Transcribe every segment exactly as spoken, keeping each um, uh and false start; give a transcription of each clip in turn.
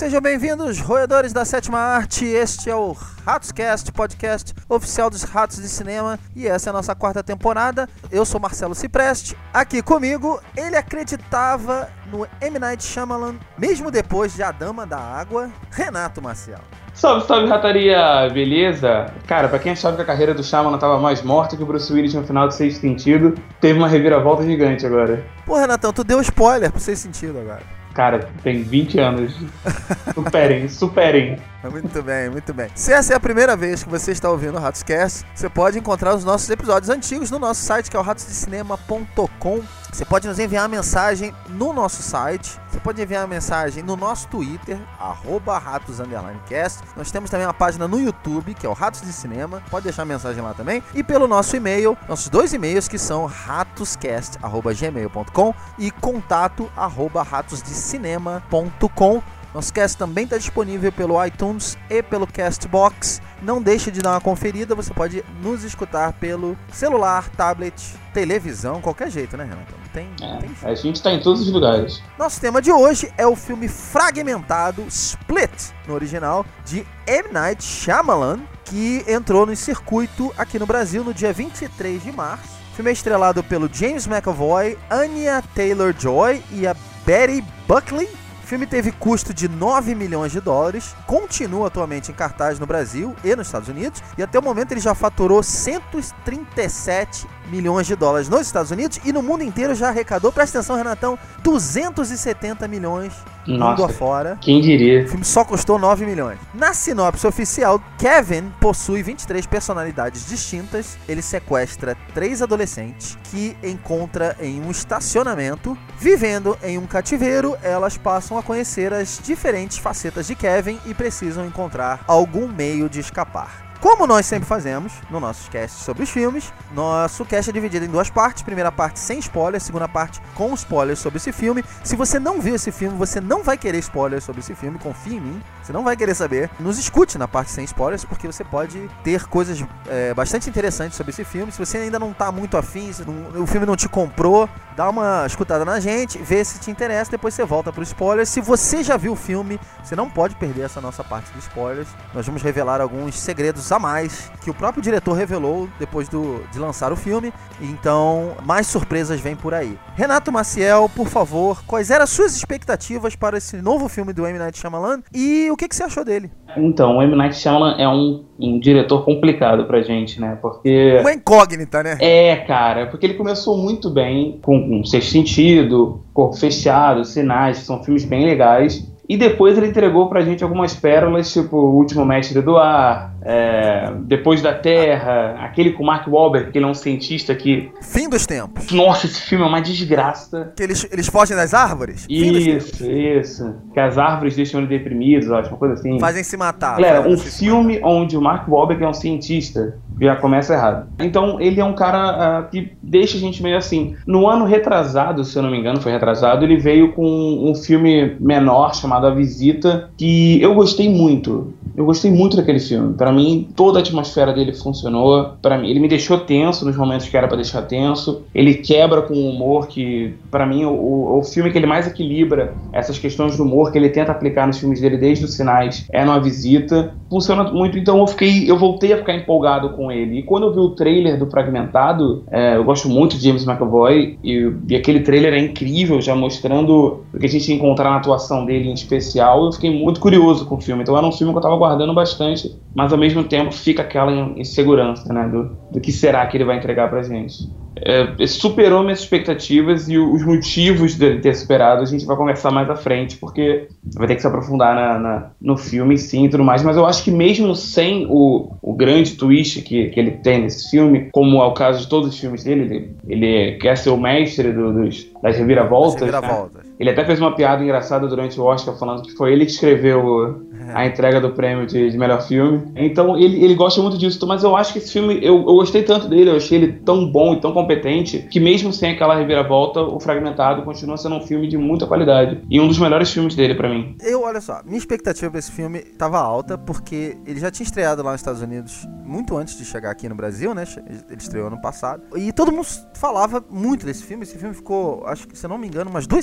Sejam bem-vindos, roedores da sétima arte. Este é o Ratoscast, podcast oficial dos Ratos de Cinema. E essa é a nossa quarta temporada. Eu sou Marcelo Cipreste. Aqui comigo, ele acreditava no M. Night Shyamalan, mesmo depois de A Dama da Água, Renato Maciel. Salve, salve, rataria, beleza? Cara, pra quem achava que a carreira do Shyamalan tava mais morta que o Bruce Willis no final de Sexto Sentido, teve uma reviravolta gigante agora. Pô, Renatão, tu deu spoiler pro Sexto Sentido agora. Cara, tem vinte anos. Superem, superem. Muito bem, muito bem. Se essa é a primeira vez que você está ouvindo o Ratoscast, você pode encontrar os nossos episódios antigos no nosso site, que é o ratos de cinema ponto com. Você pode nos enviar uma mensagem no nosso site. Você pode enviar uma mensagem no nosso Twitter, arroba ratos underline cast. Nós temos também uma página no YouTube, que é o Ratos de Cinema. Pode deixar uma mensagem lá também. E pelo nosso e-mail, nossos dois e-mails, que são ratoscast arroba gmail ponto com e contato arroba ratos de cinema ponto com. Nosso cast também está disponível pelo iTunes e pelo Castbox. Não deixe de dar uma conferida, você pode nos escutar pelo celular, tablet, televisão, qualquer jeito, né, Renato? Não tem, é, não tem a gente está em todos os lugares. Nosso tema de hoje é o filme fragmentado Split, no original, de M. Night Shyamalan, que entrou no circuito aqui no Brasil no dia vinte e três de março. O filme é estrelado pelo James McAvoy, Anya Taylor-Joy e a Betty Buckley. O filme teve custo de nove milhões de dólares, continua atualmente em cartaz no Brasil e nos Estados Unidos, e até o momento ele já faturou cento e trinta e sete milhões de dólares nos Estados Unidos, e no mundo inteiro já arrecadou, presta atenção, Renatão, duzentos e setenta milhões mundo afora. Quem diria? O filme só custou nove milhões. Na sinopse oficial, Kevin possui vinte e três personalidades distintas. Ele sequestra três adolescentes que encontra em um estacionamento. Vivendo em um cativeiro, elas passam a conhecer as diferentes facetas de Kevin e precisam encontrar algum meio de escapar. Como nós sempre fazemos no nosso cast sobre os filmes, nosso cast é dividido em duas partes. Primeira parte sem spoilers, segunda parte com spoilers sobre esse filme. Se você não viu esse filme, você não vai querer spoilers sobre esse filme, confia em mim, você não vai querer saber. Nos escute na parte sem spoilers, porque você pode ter coisas é, bastante interessantes sobre esse filme. Se você ainda não tá muito afim, se não, o filme não te comprou, dá uma escutada na gente, vê se te interessa, depois você volta pro spoilers. Se você já viu o filme, você não pode perder essa nossa parte de spoilers. Nós vamos revelar alguns segredos a mais que o próprio diretor revelou depois do, de lançar o filme. Então, mais surpresas vêm por aí. Renato Maciel, por favor, quais eram as suas expectativas para esse novo filme do M. Night Shyamalan e o que, que você achou dele? Então, o M. Night Shyamalan é um, um diretor complicado pra gente, né? Porque... uma incógnita, né? É, cara, porque ele começou muito bem com um Sexto Sentido, Corpo Fechado, Sinais, que são filmes bem legais. E depois ele entregou pra gente algumas pérolas, tipo O Último Mestre do Ar, é, Depois da Terra, aquele com Mark Wahlberg, que ele é um cientista que... Fim dos Tempos. Nossa, esse filme é uma desgraça. Que eles, eles fogem das árvores? Isso, isso. Que as árvores deixam ele deprimido, acho, uma coisa assim. Fazem se matar. Galera, um filme onde o Mark Wahlberg é um cientista, já começa errado. Então, ele é um cara uh, que deixa a gente meio assim. No ano retrasado, se eu não me engano, foi retrasado, ele veio com um filme menor chamado A Visita, que eu gostei muito. Eu gostei muito daquele filme. Pra mim, toda a atmosfera dele funcionou. Para mim, ele me deixou tenso nos momentos que era pra deixar tenso. Ele quebra com o humor que, pra mim, o, o, o filme que ele mais equilibra essas questões do humor que ele tenta aplicar nos filmes dele desde os Sinais é no A Visita. Funciona muito, então eu fiquei, eu voltei a ficar empolgado com ele. E quando eu vi o trailer do Fragmentado, é, eu gosto muito de James McAvoy e, e aquele trailer é incrível, já mostrando o que a gente ia encontrar na atuação dele em especial. Eu fiquei muito curioso com o filme. Então era um filme que eu tava guardando bastante, mas ao mesmo tempo fica aquela insegurança, né, do, do que será que ele vai entregar pra gente. É, superou minhas expectativas e os motivos dele ter superado a gente vai conversar mais à frente, porque vai ter que se aprofundar na, na, no filme sim e tudo mais, mas eu acho que mesmo sem o, o grande twist que, que ele tem nesse filme, como é o caso de todos os filmes dele, ele, ele quer ser o mestre do, dos, das reviravoltas, reviravoltas. Né? Ele até fez uma piada engraçada durante o Oscar falando que foi ele que escreveu a entrega do prêmio de, de melhor filme. Então ele, ele gosta muito disso, mas eu acho que esse filme, eu, eu gostei tanto dele, eu achei ele tão bom e tão competente, que mesmo sem aquela reviravolta, o Fragmentado continua sendo um filme de muita qualidade. E um dos melhores filmes dele pra mim. Eu, olha só, minha expectativa pra esse filme tava alta, porque ele já tinha estreado lá nos Estados Unidos muito antes de chegar aqui no Brasil, né? Ele estreou ano passado. E todo mundo falava muito desse filme. Esse filme ficou, acho que, se eu não me engano, umas duas semanas em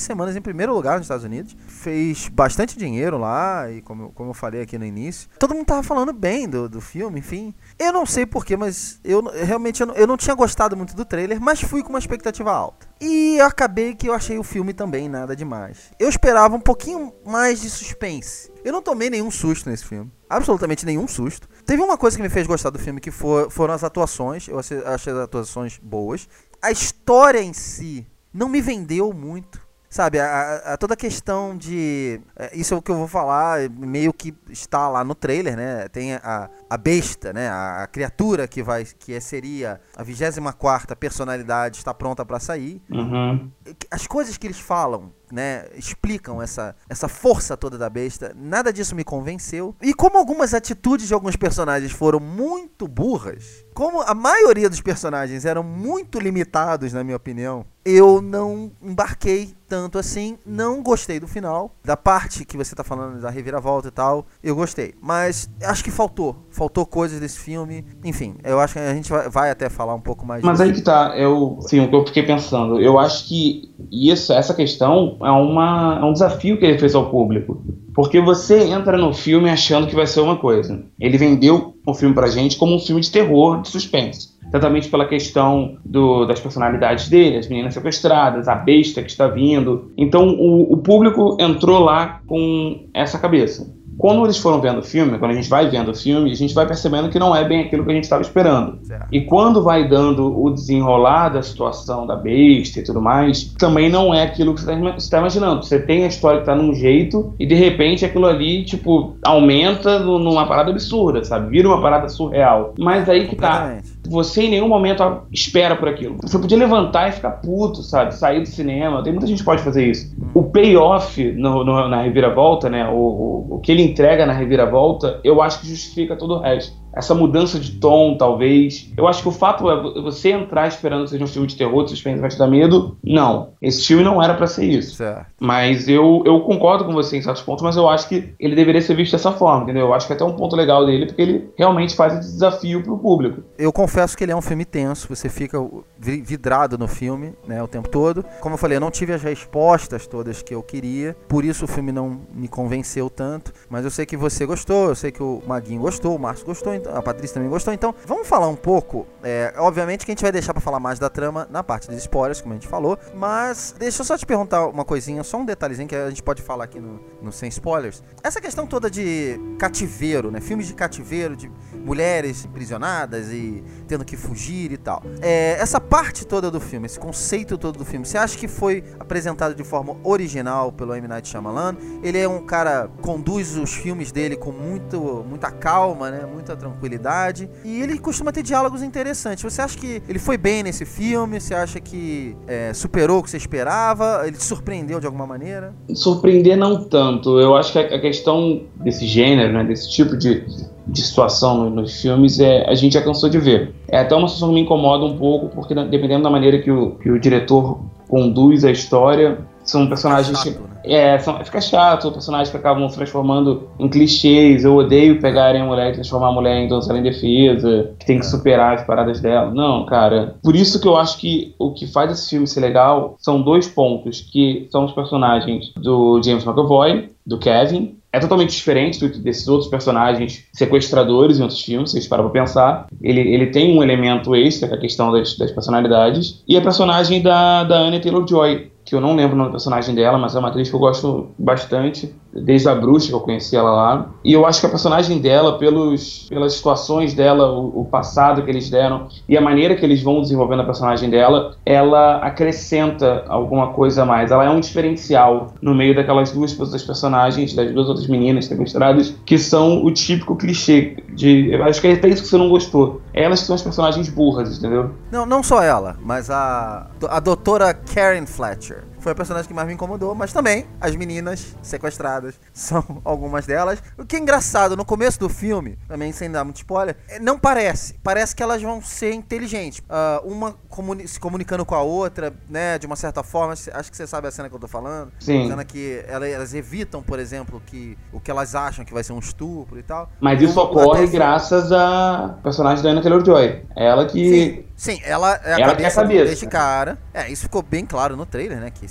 primeiro lugar nos Estados Unidos. Fez bastante dinheiro lá, e como, como eu falei aqui no início, todo mundo tava falando bem do, do filme, enfim. Eu não sei porquê, mas eu realmente eu não, eu não tinha gostado muito do trailer, mas fui com uma expectativa alta. E eu acabei que eu achei o filme também nada demais. Eu esperava um pouquinho mais de suspense. Eu não tomei nenhum susto nesse filme. Absolutamente nenhum susto. Teve uma coisa que me fez gostar do filme, que for, foram as atuações. Eu achei, achei as atuações boas. A história em si não me vendeu muito. Sabe, a, a, a toda a questão de... É, isso é o que eu vou falar, meio que está lá no trailer, né? Tem a, a besta, né? A, a criatura que, vai, que seria a vigésima quarta personalidade está pronta para sair. Uhum. As coisas que eles falam, né, explicam essa, essa força toda da besta. Nada disso me convenceu. E como algumas atitudes de alguns personagens foram muito burras, como a maioria dos personagens eram muito limitados, na minha opinião, eu não embarquei tanto assim. Não gostei do final. Da parte que você tá falando da reviravolta e tal, eu gostei. Mas acho que faltou. Faltou coisas desse filme. Enfim, eu acho que a gente vai, vai até falar um pouco mais Mas disso. aí que tá, eu, sim, o que eu fiquei pensando. Eu acho que isso, essa questão é, uma, é um desafio que ele fez ao público. Porque você entra no filme achando que vai ser uma coisa. Ele vendeu o filme pra gente como um filme de terror, de suspense. Exatamente pela questão do, das personalidades dele, as meninas sequestradas, a besta que está vindo. Então o, o público entrou lá com essa cabeça. Quando eles foram vendo o filme, quando a gente vai vendo o filme, a gente vai percebendo que não é bem aquilo que a gente estava esperando. Certo. E quando vai dando o desenrolar da situação da besta e tudo mais, também não é aquilo que você está imaginando. Você tem a história que está num jeito e de repente aquilo ali, tipo, aumenta numa parada absurda, sabe? Vira uma parada surreal. Mas aí que tá. Você em nenhum momento espera por aquilo. Você podia levantar e ficar puto, sabe? Sair do cinema. Tem muita gente que pode fazer isso. O payoff no, no, na reviravolta, né? O, o, o que ele entrega na reviravolta, eu acho que justifica todo o resto. Essa mudança de tom, talvez. Eu acho que o fato é você entrar esperando que seja um filme de terror, de suspense, vai te dar medo. Não. Esse filme não era pra ser isso. Certo. Mas eu, eu concordo com você em certos pontos, mas eu acho que ele deveria ser visto dessa forma, entendeu? Eu acho que é até um ponto legal dele, porque ele realmente faz esse desafio pro público. Eu confesso que ele é um filme tenso, você fica vidrado no filme, né, o tempo todo. Como eu falei, eu não tive as respostas todas que eu queria, por isso o filme não me convenceu tanto, mas eu sei que você gostou, eu sei que o Maguinho gostou, o Márcio gostou, a Patrícia também gostou, então vamos falar um pouco, é, obviamente que a gente vai deixar pra falar mais da trama na parte dos spoilers, como a gente falou, mas deixa eu só te perguntar uma coisinha, só um detalhezinho que a gente pode falar aqui no, no Sem Spoilers. Essa questão toda de cativeiro, né, filmes de cativeiro, de mulheres aprisionadas e tendo que fugir e tal, é, essa parte toda do filme, esse conceito todo do filme, você acha que foi apresentado de forma original pelo M. Night Shyamalan? Ele é um cara, conduz os filmes dele com muito, muita calma, né, muita tranquilidade, e ele costuma ter diálogos interessantes. Você acha que ele foi bem nesse filme? Você acha que é, superou o que você esperava? Ele te surpreendeu de alguma maneira? Surpreender não tanto. Eu acho que a questão desse gênero, né, desse tipo de, de situação nos filmes, é, a gente já cansou de ver. É até uma situação que me incomoda um pouco, porque dependendo da maneira que o, que o diretor conduz a história, são personagens fica chato, que, né? é, são, fica chato, são personagens que acabam se transformando em clichês. Eu odeio pegarem a mulher e transformar a mulher em donzela indefesa, que tem que superar as paradas dela. Não, cara. Por isso que eu acho que o que faz esse filme ser legal são dois pontos, que são os personagens do James McAvoy, do Kevin. É totalmente diferente do, desses outros personagens sequestradores em outros filmes, se vocês param pra pensar. Ele, ele tem um elemento extra, que é a questão das, das personalidades. E a personagem da, da Anya Taylor-Joy, que eu não lembro o nome do personagem dela, mas é uma atriz que eu gosto bastante, desde a Bruxa, que eu conheci ela lá. E eu acho que a personagem dela, pelos, pelas situações dela, o, o passado que eles deram e a maneira que eles vão desenvolvendo a personagem dela, ela acrescenta alguma coisa a mais. Ela é um diferencial no meio daquelas duas outras personagens, das duas outras meninas sequestradas, que são o típico clichê de... Eu acho que é até isso que você não gostou. Elas que são as personagens burras, entendeu? Não, não só ela, mas a, a doutora Karen Fletcher. Foi a personagem que mais me incomodou, mas também as meninas sequestradas são algumas delas. O que é engraçado, no começo do filme, também sem dar muito spoiler, não parece. Parece que elas vão ser inteligentes. Uh, uma comuni- se comunicando com a outra, né, de uma certa forma. Acho que você sabe a cena que eu tô falando. Sim. A cena que elas, elas evitam, por exemplo, que, o que elas acham que vai ser um estupro e tal. Mas isso o, ocorre até... graças à personagem da Anya Taylor-Joy. Ela que... Sim. Sim, ela é a ela cabeça, é a cabeça deste cara. É, isso ficou bem claro no trailer, né? Que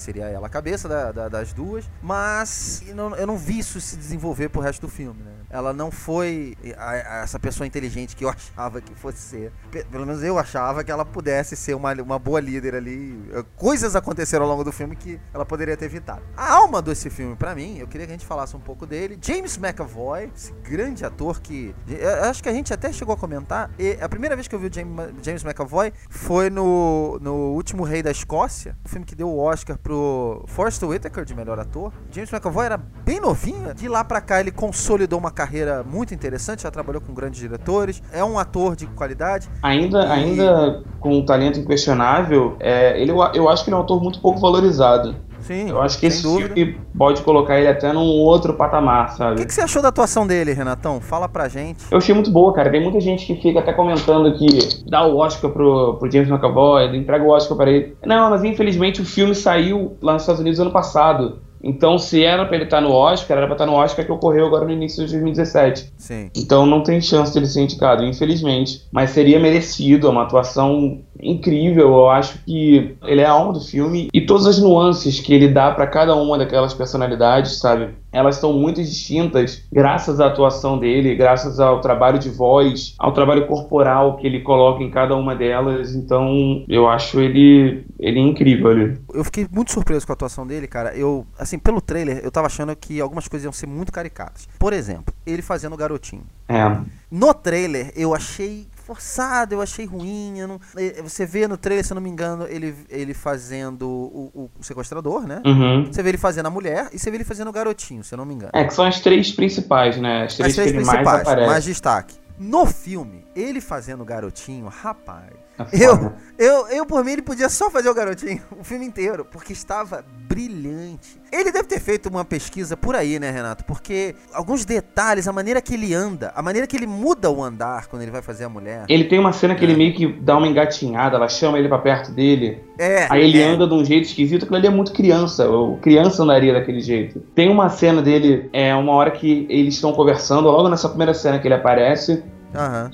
seria ela a cabeça da, da, das duas, mas eu não, eu não vi isso se desenvolver pro resto do filme, né? Ela não foi a, a, essa pessoa inteligente que eu achava que fosse ser. P- pelo menos eu achava que ela pudesse ser uma, uma boa líder ali. Coisas aconteceram ao longo do filme que ela poderia ter evitado. A alma desse filme, pra mim, eu queria que a gente falasse um pouco dele. James McAvoy, esse grande ator que... Eu acho que a gente até chegou a comentar. E a primeira vez que eu vi o James, James McAvoy foi no, no Último Rei da Escócia, o filme que deu o Oscar pro Forest Whitaker de melhor ator. James McAvoy era bem novinho. De lá pra cá ele consolidou uma carreira muito interessante, já trabalhou com grandes diretores, é um ator de qualidade. Ainda, e... ainda com um talento inquestionável, é, ele, eu acho que ele é um ator muito pouco valorizado. Sim, eu acho que esse dúvida. filme pode colocar ele até num outro patamar, sabe? O que, que você achou da atuação dele, Renatão? Fala pra gente. Eu achei muito boa, cara. Tem muita gente que fica até comentando que dá o Oscar pro, pro James McAvoy, entrega o Oscar pra ele. Não, mas infelizmente o filme saiu lá nos Estados Unidos ano passado. Então, se era pra ele estar no Oscar, era pra estar no Oscar que ocorreu agora no início de dois mil e dezessete. Sim. Então, não tem chance de ele ser indicado, infelizmente. Mas seria merecido, é uma atuação incrível. Eu acho que ele é a alma do filme. E todas as nuances que ele dá pra cada uma daquelas personalidades, sabe? Elas são muito distintas graças à atuação dele, graças ao trabalho de voz, ao trabalho corporal que ele coloca em cada uma delas. Então, eu acho ele, ele incrível ali. Eu fiquei muito surpreso com a atuação dele, cara. Eu, assim, pelo trailer, eu tava achando que algumas coisas iam ser muito caricatas. Por exemplo, ele fazendo o garotinho. É. No trailer, eu achei forçado, eu achei ruim. Eu não... Você vê no trailer, se eu não me engano, ele, ele fazendo o, o, o sequestrador, né? Uhum. Você vê ele fazendo a mulher e você vê ele fazendo o garotinho, se eu não me engano. É, que são as três principais, né? As três, as três que ele principais, mais aparece. mais destaque. No filme, ele fazendo o garotinho, rapaz... Eu, eu, eu, por mim, ele podia só fazer o garotinho o filme inteiro, porque estava brilhante. Ele deve ter feito uma pesquisa por aí, né, Renato? Porque alguns detalhes, a maneira que ele anda, a maneira que ele muda o andar quando ele vai fazer a mulher. Ele tem uma cena que é. ele meio que dá uma engatinhada, ela chama ele pra perto dele. É. Aí ele é. anda de um jeito esquisito, aquilo ali é muito criança. O criança andaria daquele jeito. Tem uma cena dele, é uma hora que eles estão conversando, logo nessa primeira cena que ele aparece. Uhum.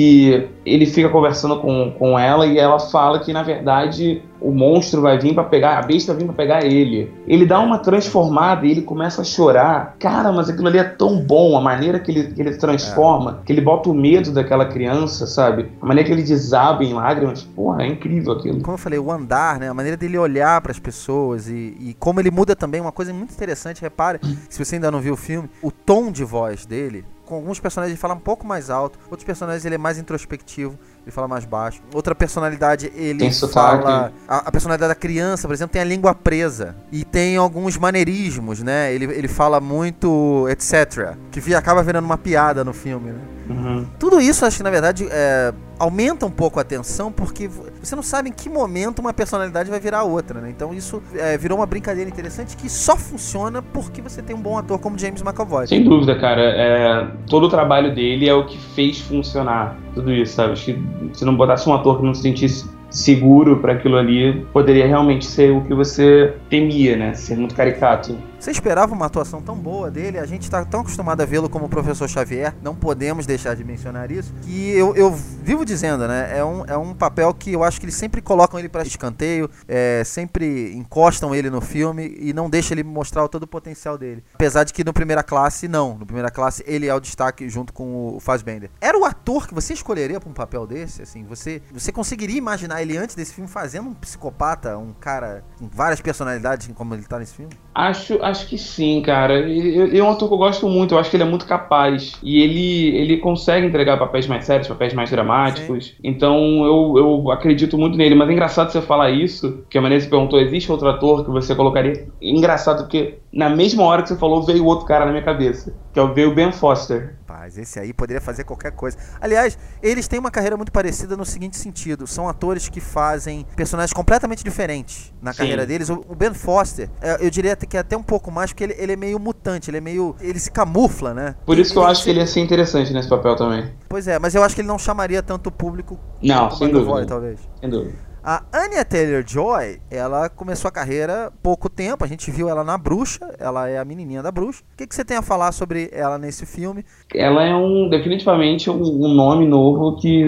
E ele fica conversando com, com ela e ela fala que, na verdade, o monstro vai vir pra pegar, a besta vai vir pra pegar ele. Ele dá uma transformada e ele começa a chorar. Cara, mas aquilo ali é tão bom, a maneira que ele, que ele transforma, é. que ele bota o medo daquela criança, sabe? A maneira que ele desaba em lágrimas. Porra, é incrível aquilo. Como eu falei, o andar, né? A maneira dele olhar pras pessoas e, e como ele muda também, uma coisa muito interessante, repare, se você ainda não viu o filme, o tom de voz dele. Com alguns personagens ele fala um pouco mais alto, outros personagens ele é mais introspectivo, ele fala mais baixo. Outra personalidade ele tem fala... A, a personalidade da criança, por exemplo, tem a língua presa. E tem alguns maneirismos, né? Ele, ele fala muito etcétera. Que via, acaba virando uma piada no filme, né? Uhum. Tudo isso, acho que na verdade é, aumenta um pouco a tensão, porque você não sabe em que momento uma personalidade vai virar outra, né? Então isso é, virou uma brincadeira interessante que só funciona porque você tem um bom ator como James McAvoy. Sem dúvida, cara. É, todo o trabalho dele é o que fez funcionar tudo isso, sabe? Acho que se não botasse um ator que não se sentisse seguro para aquilo ali, poderia realmente ser o que você temia, né? Ser muito caricato. Você esperava uma atuação tão boa dele? A gente tá tão acostumado a vê-lo como o professor Xavier, não podemos deixar de mencionar isso, que eu, eu vivo dizendo, né? É um, é um papel que eu acho que eles sempre colocam ele para escanteio, é, sempre encostam ele no filme e não deixam ele mostrar todo o potencial dele. Apesar de que no Primeira Classe, não. No Primeira Classe, ele é o destaque junto com o Fassbender. Era o ator que você escolheria para um papel desse? Assim, você, você conseguiria imaginar ele antes desse filme fazendo um psicopata, um cara com várias personalidades como ele tá nesse filme? Acho, acho que sim, cara. Ele é um ator que eu gosto muito, eu acho que ele é muito capaz. E ele, ele consegue entregar papéis mais sérios, papéis mais dramáticos. Sim. Então eu, eu acredito muito nele. Mas é engraçado você falar isso, que a maneira que você perguntou, existe outro ator que você colocaria? Engraçado, porque na mesma hora que você falou, veio outro cara na minha cabeça, que é o veio o Ben Foster. Rapaz, esse aí poderia fazer qualquer coisa. Aliás, eles têm uma carreira muito parecida no seguinte sentido. São atores que fazem personagens completamente diferentes na Sim. carreira deles. O Ben Foster, eu diria que é até um pouco mais, porque ele, ele é meio mutante, ele é meio... ele se camufla, né? Por isso ele, que eu ele acho se... que ele ia ser interessante nesse papel também. Pois é, mas eu acho que ele não chamaria tanto o público... Não, sem dúvida. Voz, talvez. Sem dúvida. A Anya Taylor-Joy, ela começou a carreira há pouco tempo, a gente viu ela na Bruxa, ela é a menininha da Bruxa. O que, que você tem a falar sobre ela nesse filme? Ela é um, definitivamente um, um nome novo que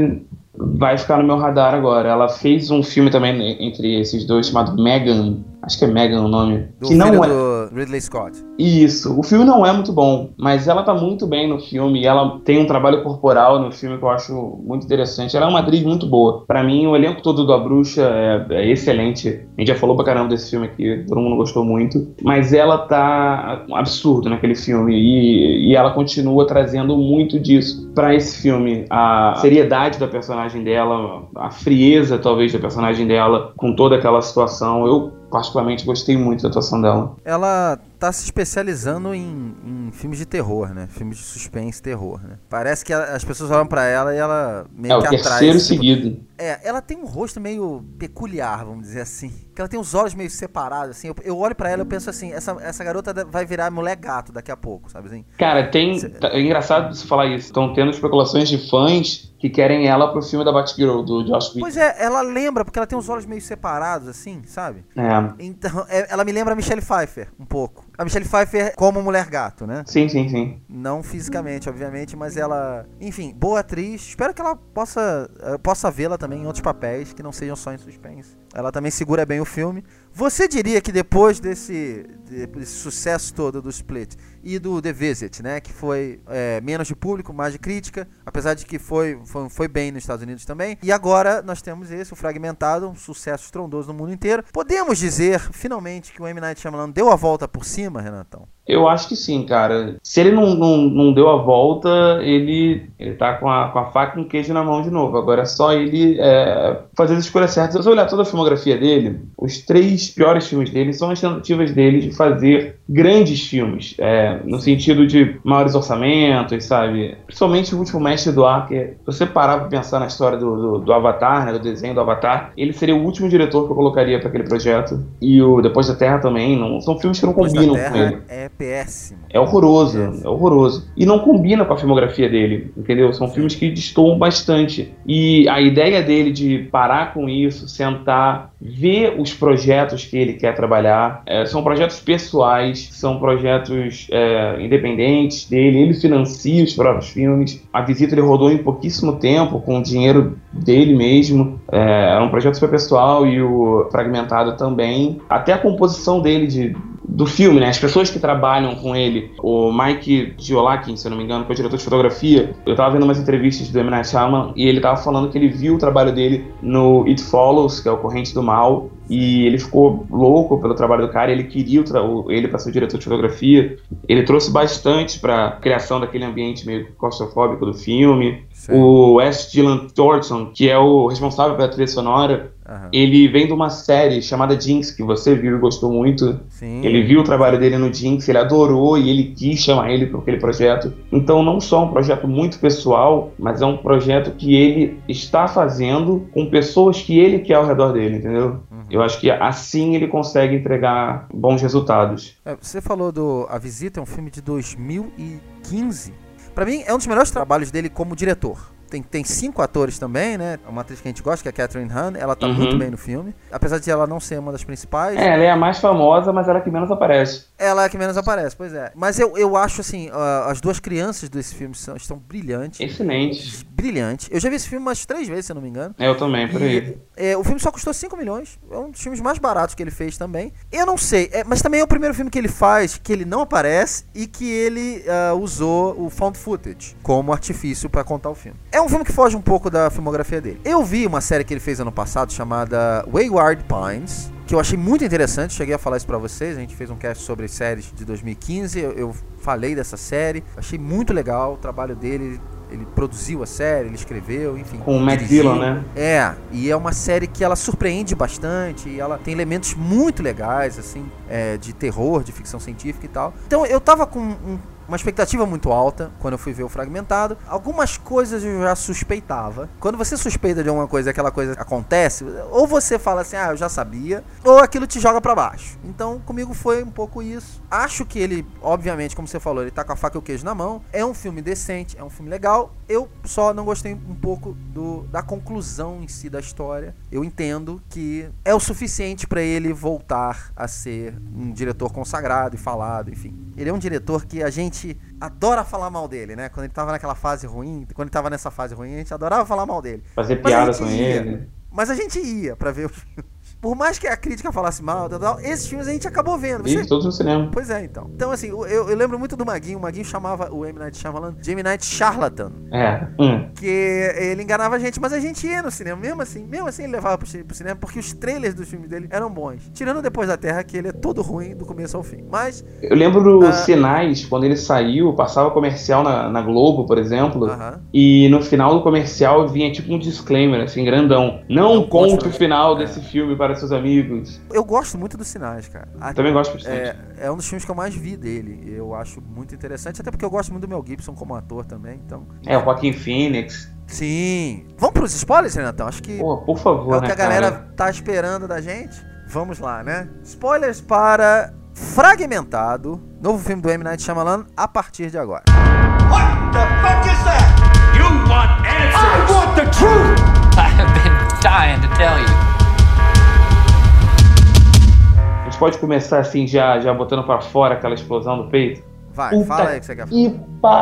vai ficar no meu radar agora. Ela fez um filme também entre esses dois chamado Megan. Acho que é Megan o nome. Do que não filho é... do Ridley Scott. Isso. O filme não é muito bom, mas ela tá muito bem no filme. E ela tem um trabalho corporal no filme que eu acho muito interessante. Ela é uma atriz muito boa. Pra mim, o elenco todo do A Bruxa é, é excelente. A gente já falou pra caramba desse filme aqui, todo mundo gostou muito. Mas ela tá um absurdo naquele filme. E, e ela continua trazendo muito disso pra esse filme. A seriedade da personagem dela, a frieza, talvez, da personagem dela, com toda aquela situação. Eu particularmente gostei muito da atuação dela. Ela tá se especializando em, em filmes de terror, né? Filmes de suspense e terror, né? Parece que ela, as pessoas olham pra ela e ela meio é, que atrai. É o terceiro tipo... seguido. É, ela tem um rosto meio peculiar, vamos dizer assim. Que ela tem os olhos meio separados, assim. Eu, eu olho pra ela e eu penso assim, essa, essa garota vai virar mulher gato daqui a pouco, sabe assim? Cara, tem... Cê... É engraçado você falar isso. Estão tendo especulações de fãs que querem ela pro filme da Batgirl, do Joss Whedon. Pois é, ela lembra, porque ela tem os olhos meio separados, assim, sabe? É. Então, é, ela me lembra a Michelle Pfeiffer, um pouco. A Michelle Pfeiffer como mulher gato, né? Sim, sim, sim. Não fisicamente, obviamente, mas ela... Enfim, boa atriz. Espero que ela possa, possa vê-la também em outros papéis que não sejam só em suspense. Ela também segura bem o filme. Você diria que depois desse, desse sucesso todo do Split e do The Visit, né, que foi é, menos de público, mais de crítica, apesar de que foi, foi, foi bem nos Estados Unidos também, e agora nós temos esse, o Fragmentado, um sucesso estrondoso no mundo inteiro. Podemos dizer, finalmente, que o M. Night Shyamalan deu a volta por cima, Renatão? Eu acho que sim, cara. Se ele não, não, não deu a volta, ele, ele tá com a, com a faca e um queijo na mão de novo. Agora é só ele é, fazer as escolhas certas. Se você olhar toda a filmografia dele, os três piores filmes dele são as tentativas dele de fazer grandes filmes, é, no sentido de maiores orçamentos, sabe? Principalmente o último Mestre do Ar, que é, se você parar pra pensar na história do, do, do Avatar, né, do desenho do Avatar, ele seria o último diretor que eu colocaria para aquele projeto. E o Depois da Terra também, não, são filmes que não Depois combinam da Terra com ele. É péssimo. É horroroso, péssimo. é horroroso. E não combina com a filmografia dele, entendeu? São filmes que destoam bastante. E a ideia dele de parar com isso, sentar, ver os projetos que ele quer trabalhar, é, são projetos pessoais, são projetos é, independentes dele, ele financia os próprios filmes. A Visita ele rodou em pouquíssimo tempo, com o dinheiro dele mesmo. É, era um projeto super pessoal, e o Fragmentado também. Até a composição dele de do filme, né? As pessoas que trabalham com ele, o Mike Giolakin, se eu não me engano, que é o diretor de fotografia, eu tava vendo umas entrevistas do M. Night Shyamalan e ele tava falando que ele viu o trabalho dele no It Follows, que é o Corrente do Mal, e ele ficou louco pelo trabalho do cara, ele queria o ele para ser o diretor de fotografia. Ele trouxe bastante para a criação daquele ambiente meio claustrofóbico do filme. Sim. O S. Dylan Thornton, que é o responsável pela trilha sonora, uhum. Ele vem de uma série chamada Jinx, que você viu e gostou muito. Sim. Ele viu o trabalho dele no Jinx, ele adorou e ele quis chamar ele para aquele projeto. Então não só um projeto muito pessoal, mas é um projeto que ele está fazendo com pessoas que ele quer ao redor dele, entendeu? Uhum. Eu acho que assim ele consegue entregar bons resultados. É, você falou do A Visita, é um filme de dois mil e quinze. Pra mim, é um dos melhores trabalhos dele como diretor. Tem, tem cinco atores também, né? Uma atriz que a gente gosta, que é a Catherine Hahn. Ela tá uhum. muito bem no filme. Apesar de ela não ser uma das principais. É, ela é a mais famosa, mas ela é a que menos aparece. Ela é a que menos aparece, pois é. Mas eu, eu acho, assim, uh, as duas crianças desse filme são, estão brilhantes. Excelentes. Brilhantes. Eu já vi esse filme umas três vezes, se eu não me engano. Eu também, por aí. E, é, o filme só custou cinco milhões. É um dos filmes mais baratos que ele fez também. Eu não sei, é, mas também é o primeiro filme que ele faz que ele não aparece e que ele uh, usou o found footage como artifício pra contar o filme. É um filme que foge um pouco da filmografia dele. Eu vi uma série que ele fez ano passado chamada Wayward Pines, que eu achei muito interessante, cheguei a falar isso pra vocês, a gente fez um cast sobre séries de dois mil e quinze, eu, eu falei dessa série, achei muito legal o trabalho dele, ele produziu a série, ele escreveu, enfim. Com o Matt Dillon, né? É, e é uma série que ela surpreende bastante, e ela tem elementos muito legais, assim, é, de terror, de ficção científica e tal. Então eu tava com um uma expectativa muito alta quando eu fui ver o Fragmentado. Algumas coisas eu já suspeitava. Quando você suspeita de alguma coisa e aquela coisa acontece, ou você fala assim, ah, eu já sabia, ou aquilo te joga pra baixo. Então, comigo foi um pouco isso. Acho que ele, obviamente, como você falou, ele tá com a faca e o queijo na mão. É um filme decente, é um filme legal. Eu só não gostei um pouco do, da conclusão em si da história. Eu entendo que é o suficiente pra ele voltar a ser um diretor consagrado e falado, enfim. Ele é um diretor que a gente gente adora falar mal dele, né? Quando ele tava naquela fase ruim, quando ele tava nessa fase ruim, a gente adorava falar mal dele. Fazer piada com ia, ele. Mas a gente ia pra ver os filmes. Por mais que a crítica falasse mal, tal, tal, esses filmes a gente acabou vendo. Você... E todos no cinema. Pois é, então. Então, assim, eu, eu lembro muito do Maguinho. O Maguinho chamava o M. Night Shyamalan de M. Night Charlatan. É. Hum. Que ele enganava a gente, mas a gente ia no cinema. Mesmo assim, mesmo assim ele levava pro, pro cinema, porque os trailers dos filmes dele eram bons. Tirando Depois da Terra, que ele é todo ruim do começo ao fim. Mas... Eu lembro dos uh... Sinais, quando ele saiu, passava comercial na, na Globo, por exemplo. Uh-huh. E no final do comercial vinha tipo um disclaimer, assim, grandão. Não, Não conte o final é. desse filme para seus amigos. Eu gosto muito dos Sinais, cara. A, Também gosto bastante. É, é um dos filmes que eu mais vi dele. Eu acho muito interessante, até porque eu gosto muito do Mel Gibson como ator também, então... É, o Joaquin Phoenix. Sim. Vamos pros spoilers, Renatão? Acho que... Pô, por favor, é o né, que a galera cara? tá esperando da gente. Vamos lá, né? Spoilers para Fragmentado, novo filme do M. Night Shyamalan, a partir de agora. What the fuck is that? You want answers? I want the truth! I have been dying to tell you. A gente pode começar assim, já, já botando pra fora aquela explosão do peito? Vai, Puta fala aí o que você quer falar. Que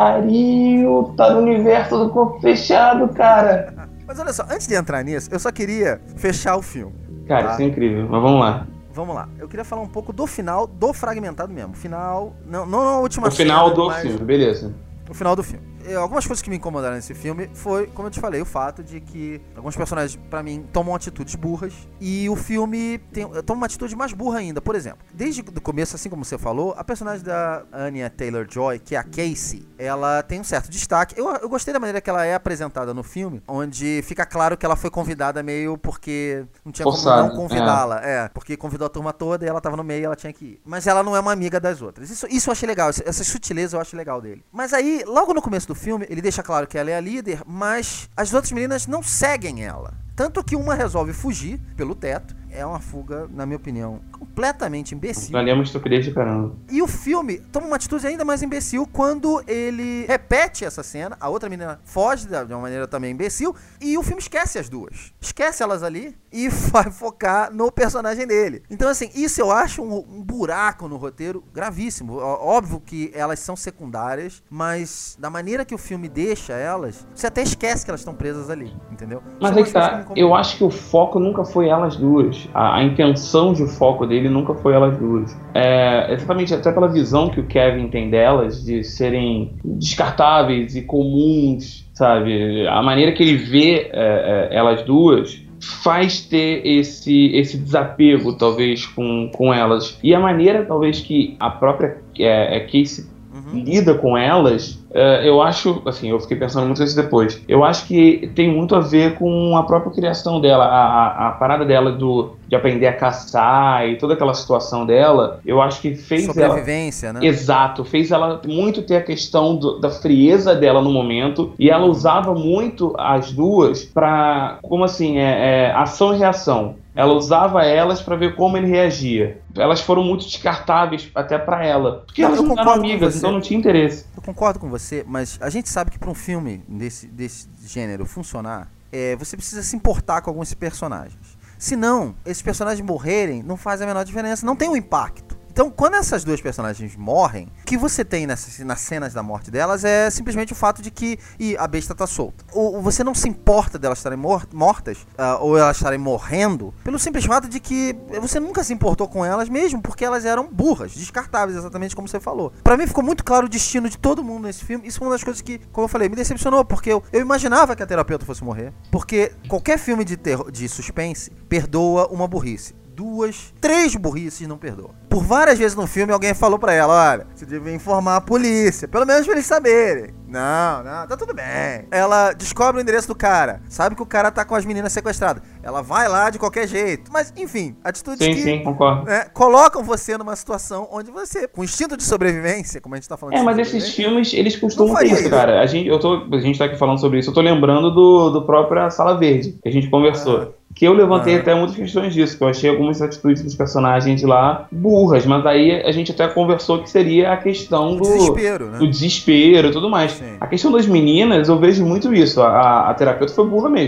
pariu! Tá no universo do corpo fechado, cara! Mas olha só, antes de entrar nisso, eu só queria fechar o filme. Cara, tá? isso é incrível, mas vamos lá. Vamos lá, eu queria falar um pouco do final, do Fragmentado mesmo. Final, não, não a última O final cena, do mas filme, beleza. O final do filme. Algumas coisas que me incomodaram nesse filme foi, como eu te falei, o fato de que alguns personagens, pra mim, tomam atitudes burras e o filme tem, toma uma atitude mais burra ainda. Por exemplo, desde o começo, assim como você falou, a personagem da Anya Taylor-Joy, que é a Casey, ela tem um certo destaque. Eu, eu gostei da maneira que ela é apresentada no filme, onde fica claro que ela foi convidada meio porque não tinha Forçado, como não convidá-la. É. é, porque convidou a turma toda e ela tava no meio e ela tinha que ir. Mas ela não é uma amiga das outras. Isso, isso eu achei legal, essa sutileza eu acho legal dele. Mas aí, logo no começo do filme, ele deixa claro que ela é a líder, mas as outras meninas não seguem ela. Tanto que uma resolve fugir pelo teto. É uma fuga, na minha opinião, completamente imbecil. Ali é uma estupidez de caramba. E o filme toma uma atitude ainda mais imbecil quando ele repete essa cena. A outra menina foge de uma maneira também imbecil. E o filme esquece as duas. Esquece elas ali e vai focar no personagem dele. Então, assim, isso eu acho um, um buraco no roteiro gravíssimo. Óbvio que elas são secundárias, mas da maneira que o filme deixa elas, você até esquece que elas estão presas ali, entendeu? Mas é que tá, eu acho que o foco nunca foi elas duas. A, a intenção de foco dele nunca foi elas duas. É, exatamente, até pela visão que o Kevin tem delas, de serem descartáveis e comuns, sabe? A maneira que ele vê é, é, elas duas faz ter esse, esse desapego, talvez, com, com elas. E a maneira, talvez, que a própria é, é Casey uhum. lida com elas... Uh, eu acho, assim, eu fiquei pensando muito nisso depois. Eu acho que tem muito a ver com a própria criação dela, a, a, a parada dela do, de aprender a caçar e toda aquela situação dela. Eu acho que fez sobrevivência, ela... né? Exato, fez ela muito ter a questão do, da frieza dela no momento. E ela usava muito as duas pra, como assim, é, é, ação e reação. Ela usava elas pra ver como ele reagia. Elas foram muito descartáveis até pra ela. Porque não, elas não eram amigas, então não tinha interesse. Eu concordo com você, mas a gente sabe que pra um filme desse, desse gênero funcionar, é, você precisa se importar com alguns personagens. Se não, esses personagens morrerem, não faz a menor diferença, não tem um impacto. Então, quando essas duas personagens morrem, o que você tem nessas, nas cenas da morte delas é simplesmente o fato de que e a besta tá solta. Ou você não se importa delas estarem mor- mortas, uh, ou elas estarem morrendo, pelo simples fato de que você nunca se importou com elas mesmo, porque elas eram burras, descartáveis, exatamente como você falou. Pra mim ficou muito claro o destino de todo mundo nesse filme. Isso foi uma das coisas que, como eu falei, me decepcionou, porque eu, eu imaginava que a terapeuta fosse morrer, porque qualquer filme de, terror, de suspense perdoa uma burrice. Duas, três burrices não perdoam. Por várias vezes no filme alguém falou pra ela, olha, você devia informar a polícia, pelo menos pra eles saberem. Não, não, tá tudo bem. Ela descobre o endereço do cara, sabe que o cara tá com as meninas sequestradas. Ela vai lá de qualquer jeito. Mas, enfim, atitudes sim, que sim, concordo. Né, colocam você numa situação onde você, com instinto de sobrevivência, como a gente tá falando... É, mas esses filmes, eles costumam ter isso, isso, cara. A gente, eu tô, a gente tá aqui falando sobre isso, eu tô lembrando do, do próprio Sala Verde, que a gente conversou. Ah. Que eu levantei ah. até muitas questões disso, que eu achei algumas atitudes dos personagens lá burras, mas aí a gente até conversou que seria a questão do desespero, né? do desespero e tudo mais. Sim. A questão das meninas, eu vejo muito isso. A, a terapeuta foi burra mesmo.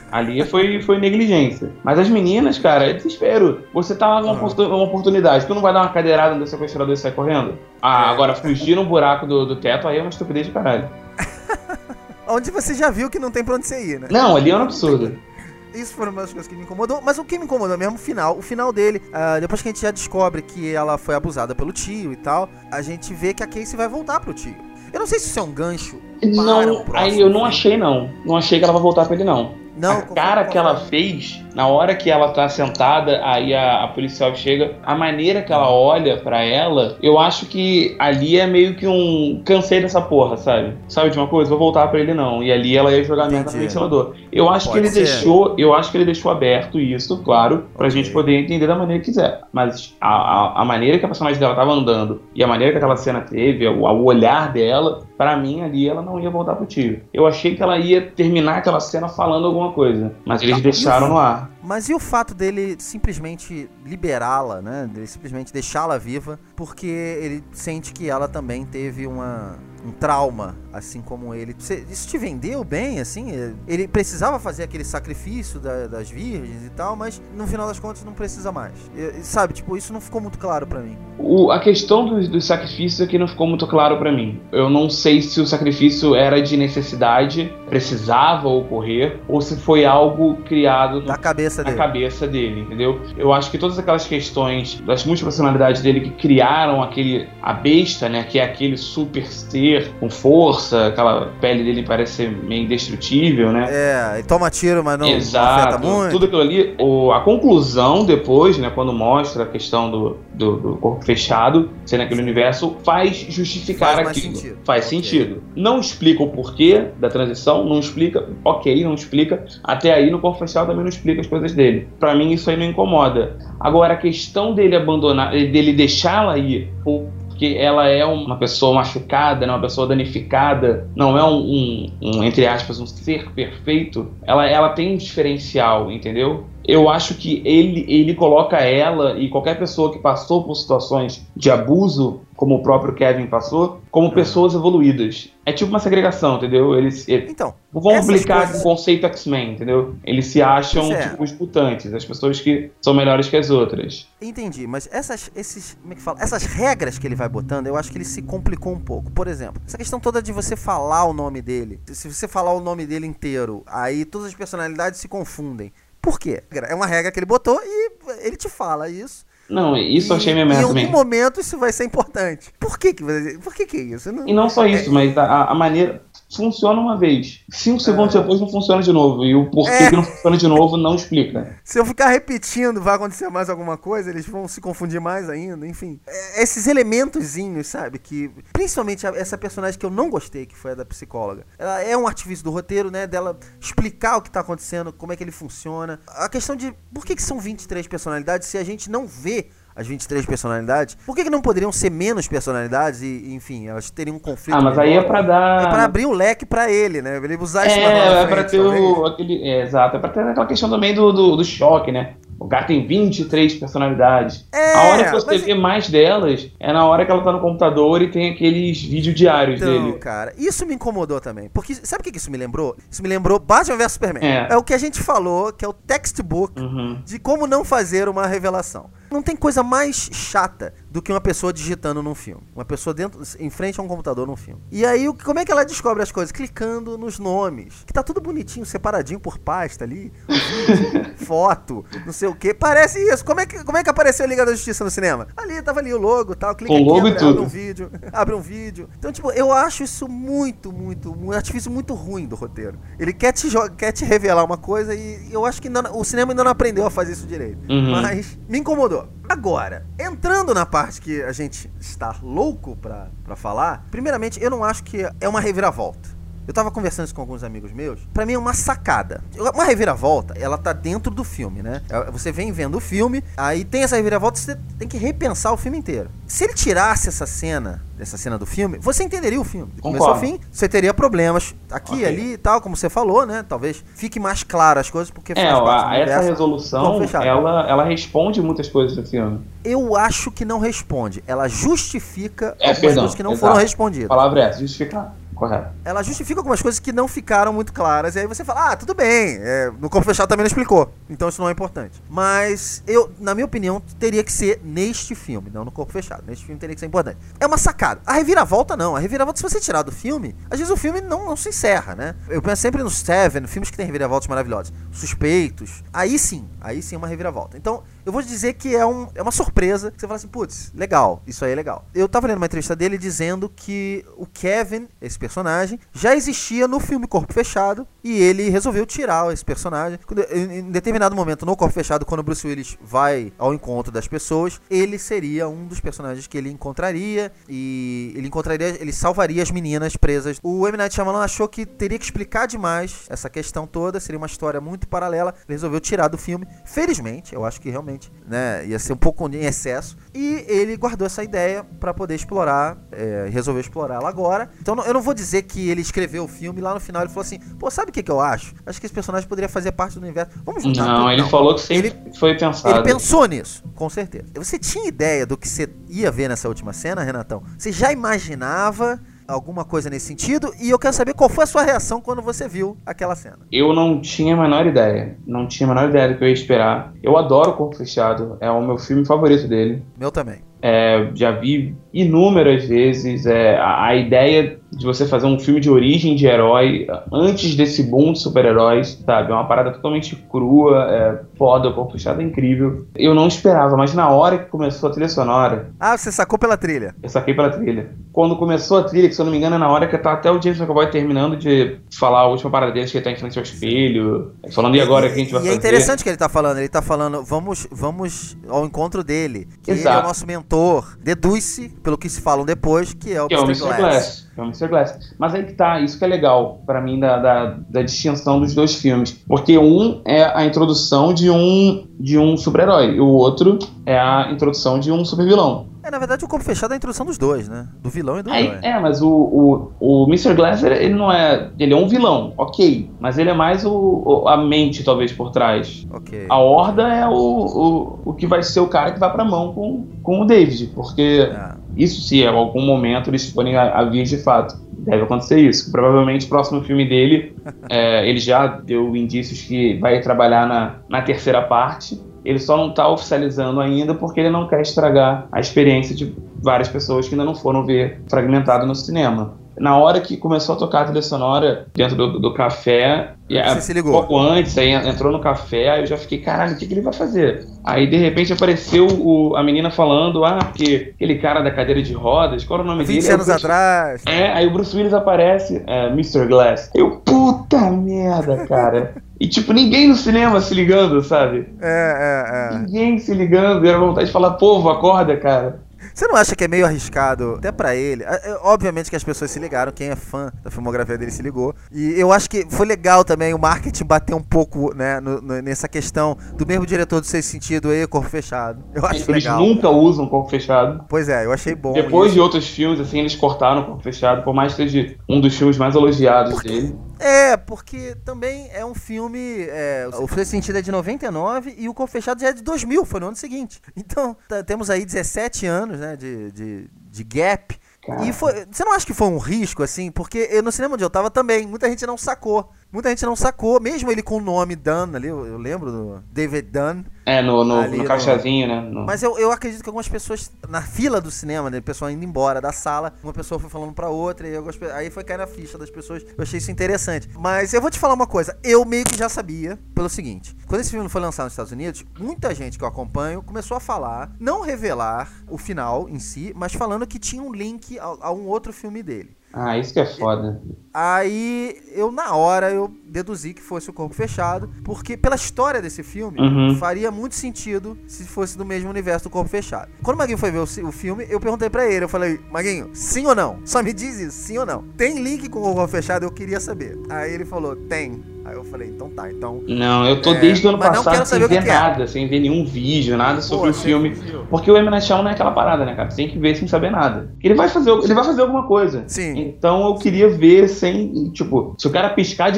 Ali foi, foi negligência. Mas as meninas, cara, é desespero. Você tá numa uma oportunidade, tu não vai dar uma cadeirada no sequestrador e sair correndo? Ah, agora fugir no buraco do, do teto aí é uma estupidez de caralho. Onde você já viu que não tem pra onde você ir, né? Não, ali é um absurdo. Isso foram uma das coisas que me incomodou. Mas o que me incomodou mesmo, o final. O final dele, uh, depois que a gente já descobre que ela foi abusada pelo tio e tal, a gente vê que a Casey vai voltar pro tio. Eu não sei se isso é um gancho. Não, aí eu não achei não. Não achei que ela vai voltar pra ele não. Não, a cara que ela fez, na hora que ela tá sentada, aí a, a policial chega, a maneira que ela olha pra ela, eu acho que ali é meio que um... Cansei dessa porra, sabe? Sabe de uma coisa? Vou voltar pra ele não. E ali ela ia jogar merda no ventilador. Eu acho Pode que ele ser. deixou, eu acho que ele deixou aberto isso, claro, pra okay. gente poder entender da maneira que quiser. Mas a, a, a maneira que a personagem dela tava andando e a maneira que aquela cena teve, o, o olhar dela, pra mim ali ela não ia voltar pro tio. Eu achei que ela ia terminar aquela cena falando alguma coisa, mas eles deixaram no ar. Mas e o fato dele simplesmente liberá-la, né? Dele simplesmente deixá-la viva, porque ele sente que ela também teve uma, um trauma, assim como ele. Isso te vendeu bem, assim? Ele precisava fazer aquele sacrifício da, das virgens e tal, mas no final das contas não precisa mais. E, sabe, tipo, isso não ficou muito claro pra mim. O, a questão dos do sacrifícios aqui não ficou muito claro pra mim. Eu não sei se o sacrifício era de necessidade, precisava ocorrer, ou se foi algo criado na cabeça na dele. cabeça dele, entendeu? Eu acho que todas aquelas questões das multipersonalidades dele que criaram aquele, a besta, né, que é aquele super ser com força, aquela pele dele parece ser meio indestrutível, né? É, e toma tiro, mas não, Exato, não afeta muito. Tudo aquilo ali, o, a conclusão depois, né, quando mostra a questão do, do, do corpo fechado, sendo aquele universo, faz justificar faz aquilo. Sentido. Faz okay. sentido. Não explica o porquê da transição, não explica, ok, não explica. Até aí no corpo fechado também não explica as coisas dele. Pra mim isso aí não incomoda. Agora a questão dele abandonar, dele deixá-la ir, porque ela é uma pessoa machucada, né, uma pessoa danificada, não é um, um, um, entre aspas, um ser perfeito, ela, ela tem um diferencial, entendeu? Eu acho que ele, ele coloca ela e qualquer pessoa que passou por situações de abuso, como o próprio Kevin passou, como pessoas evoluídas. É tipo uma segregação, entendeu? Eles, eles então, vão aplicar coisas... o conceito X-Men, entendeu? Eles se acham é. tipo os mutantes, as pessoas que são melhores que as outras. Entendi, mas essas, esses, como é que fala? Essas regras que ele vai botando, eu acho que ele se complicou um pouco. Por exemplo, essa questão toda de você falar o nome dele, se você falar o nome dele inteiro, aí todas as personalidades se confundem. Por quê? É uma regra que ele botou e ele te fala isso. Não, isso e, eu achei minha merda também. Em algum momento isso vai ser importante. Por que que, por que, que é isso? Não... E não só isso, é... mas a, a maneira... Funciona uma vez. Cinco segundos é. depois não funciona de novo. E o porquê é. que não funciona de novo não explica. Se eu ficar repetindo, vai acontecer mais alguma coisa, eles vão se confundir mais ainda, enfim. É, esses elementozinhos, sabe, que... Principalmente essa personagem que eu não gostei, que foi a da psicóloga. Ela é um artifício do roteiro, né, dela explicar o que tá acontecendo, como é que ele funciona. A questão de por que que são vinte e três personalidades se a gente não vê as vinte e três personalidades, por que que não poderiam ser menos personalidades e, enfim, elas teriam um conflito? Ah, mas menor? Aí é pra dar... É pra abrir o leque pra ele, né? Ele usar isso É, é pra ter o, aquele... É, exato, é pra ter aquela questão também do, do, do choque, né? O cara tem vinte e três personalidades. É, a hora que você mas... vê mais delas é na hora que ela tá no computador e tem aqueles vídeos diários então, dele. Cara, isso me incomodou também. Porque sabe o que isso me lembrou? Isso me lembrou Batman versus Superman. É. é o que a gente falou, que é o textbook uhum. de como não fazer uma revelação. Não tem coisa mais chata do que uma pessoa digitando num filme. Uma pessoa dentro, em frente a um computador num filme. E aí, como é que ela descobre as coisas? Clicando nos nomes. Que tá tudo bonitinho, separadinho por pasta ali. Vídeo, foto, não sei o que. Parece isso. Como é que, como é que apareceu a Liga da Justiça no cinema? Ali, tava ali o logo e tal. Clica Com aqui, logo abre, e tudo. abre um vídeo. Abre um vídeo. Então, tipo, eu acho isso muito, muito, um artifício muito ruim do roteiro. Ele quer te, quer te revelar uma coisa e eu acho que ainda, o cinema ainda não aprendeu a fazer isso direito. Uhum. Mas me incomodou. Agora, entrando na parte que a gente está louco pra, pra falar, primeiramente, eu não acho que é uma reviravolta. Eu tava conversando isso com alguns amigos meus. Pra mim é uma sacada. Uma reviravolta, ela tá dentro do filme, né? Você vem vendo o filme, aí tem essa reviravolta, você tem que repensar o filme inteiro. Se ele tirasse essa cena, essa cena do filme, você entenderia o filme. De começo ao fim, você teria problemas aqui e okay. ali e tal, como você falou, né? Talvez fique mais claro as coisas, porque é, a, essa resolução, ela, ela responde muitas coisas do filme. Eu acho que não responde. Ela justifica é, algumas perdão, coisas que não exato. foram respondidas. A palavra é essa, justificar. correto. Ela justifica algumas coisas que não ficaram muito claras, e aí você fala, ah, tudo bem, é, no Corpo Fechado também não explicou, então isso não é importante. Mas eu, na minha opinião, teria que ser neste filme, não no Corpo Fechado. Neste filme teria que ser importante. É uma sacada. A reviravolta não. A reviravolta, se você tirar do filme, às vezes o filme não, não se encerra, né? Eu penso sempre nos Seven, filmes que tem reviravoltas maravilhosas. Suspeitos. Aí sim, aí sim é uma reviravolta. Então, eu vou dizer que é, um, é uma surpresa, que você fala assim, putz, legal, isso aí é legal. Eu tava lendo uma entrevista dele dizendo que o Kevin, esse personagem, já existia no filme Corpo Fechado, e ele resolveu tirar esse personagem. Em determinado momento, no Corpo Fechado, quando o Bruce Willis vai ao encontro das pessoas, ele seria um dos personagens que ele encontraria, e ele encontraria, ele salvaria as meninas presas. O M. Night Shyamalan achou que teria que explicar demais essa questão toda, seria uma história muito paralela, ele resolveu tirar do filme. Felizmente, eu acho que realmente, né, ia ser um pouco em excesso, e ele guardou essa ideia pra poder explorar, é, resolveu explorar ela agora. Então eu não vou dizer que ele escreveu o filme e lá no final ele falou assim, pô, sabe o que que eu acho? Acho que esse personagem poderia fazer parte do universo. Vamos juntar Não, tudo. ele Não. falou que sempre ele, foi pensado. Ele pensou nisso, com certeza. Você tinha ideia do que você ia ver nessa última cena, Renatão? Você já imaginava alguma coisa nesse sentido? E eu quero saber qual foi a sua reação quando você viu aquela cena. Eu não tinha a menor ideia. Não tinha a menor ideia do que eu ia esperar. Eu adoro Corpo Fechado. É o meu filme favorito dele. Meu também. É, já vi inúmeras vezes é, a, a ideia de você fazer um filme de origem de herói antes desse boom de super-heróis, sabe? É uma parada totalmente crua, é foda, o Corpo Fechado é incrível. Eu não esperava, mas na hora que começou a trilha sonora... Ah, você sacou pela trilha? Eu saquei pela trilha. Quando começou a trilha, que se eu não me engano é na hora que tá até o James McAvoy terminando de falar a última parada dele, que ele tá em frente ao espelho, falando, e agora o que a gente vai e fazer? E é interessante que ele tá falando, ele tá falando, vamos, vamos ao encontro dele, que Exato. ele é o nosso mentor. Deduz-se, pelo que se falam depois, que é o que é o mister Glass. Glass. É o mister Glass. Mas aí que tá, isso que é legal pra mim da, da, da distinção dos dois filmes. Porque um é a introdução de um, de um super-herói, e o outro é a introdução de um super-vilão. É, na verdade, o Corpo Fechado é a introdução dos dois, né? Do vilão e do Aí, herói. é, mas o, o, o mister Glass, ele não é... Ele é um vilão, ok. Mas ele é mais o, o, a mente, talvez, por trás. Ok. A Horda é o, o, o que vai ser o cara que vai pra mão com, com o David. Porque É. isso, se em algum momento eles forem a, a vir de fato, deve acontecer isso. Provavelmente o próximo filme dele, é, ele já deu indícios que vai trabalhar na, na terceira parte. Ele só não tá oficializando ainda porque ele não quer estragar a experiência de várias pessoas que ainda não foram ver fragmentado no cinema. Na hora que começou a tocar a trilha sonora dentro do, do café, e Você a, se ligou? pouco antes, aí entrou no café, aí eu já fiquei, caralho, o que, que ele vai fazer? Aí de repente apareceu o, a menina falando, ah, porque aquele cara da cadeira de rodas, qual era o nome dele? vinte anos eu, atrás. É, aí o Bruce Willis aparece, é, mister Glass. Eu, puta merda, cara. E tipo, ninguém no cinema se ligando, sabe? É, é, é. Ninguém se ligando, era vontade de falar, povo, acorda, cara. Você não acha que é meio arriscado, até pra ele? É, obviamente que as pessoas se ligaram, quem é fã da filmografia dele se ligou. E eu acho que foi legal também o marketing bater um pouco, né, no, no, nessa questão do mesmo diretor do Sexto Sentido aí, Corpo Fechado. Eu acho Eles legal. nunca usam Corpo Fechado. Pois é, eu achei bom. Depois isso. de outros filmes, assim, eles cortaram o Corpo Fechado, por mais que seja um dos filmes mais elogiados Porque- dele. É, porque também é um filme. É, o Sexto Sentido é de noventa e nove e o Corpo Fechado já é de dois mil, foi no ano seguinte. Então, tá- temos aí dezessete anos, né, de, de, de gap. Cara. E foi, você não acha que foi um risco, assim? Porque eu, no cinema onde eu tava também, muita gente não sacou. Muita gente não sacou, mesmo ele com o nome Dunn ali, eu, eu lembro do David Dunn. É, no, no, Ali no no- caixazinho, né? No... Mas eu, eu acredito que algumas pessoas, na fila do cinema, né, o pessoal indo embora da sala, uma pessoa foi falando pra outra, e algumas, pe- aí foi cair na ficha das pessoas. Eu achei isso interessante. Mas eu vou te falar uma coisa, eu meio que já sabia, pelo seguinte: quando esse filme foi lançado nos Estados Unidos, muita gente que eu acompanho começou a falar, não revelar o final em si, mas falando que tinha um link a, a um outro filme dele. Ah, isso que é foda. Aí, eu na hora, eu deduzi que fosse o Corpo Fechado, porque pela história desse filme, Uhum. faria muito sentido se fosse do mesmo universo do Corpo Fechado. Quando o Maguinho foi ver o, ci- o filme, eu perguntei pra ele, eu falei, Maguinho, sim ou não? Só me diz isso, sim ou não? Tem link com o Corpo Fechado? Eu queria saber. Aí ele falou, tem. Aí eu falei, então tá, então... Não, eu tô É, desde o ano mas não passado quero sem saber o que ver que é. nada, sem ver nenhum vídeo, nada sobre Pô, o você filme. viu? Porque o M. Night Shyamalan não é aquela parada, né, cara? Você tem que ver sem saber nada. Ele vai fazer, ele vai fazer alguma coisa. Sim. Então eu queria ver sem, tipo, se o cara piscar demais,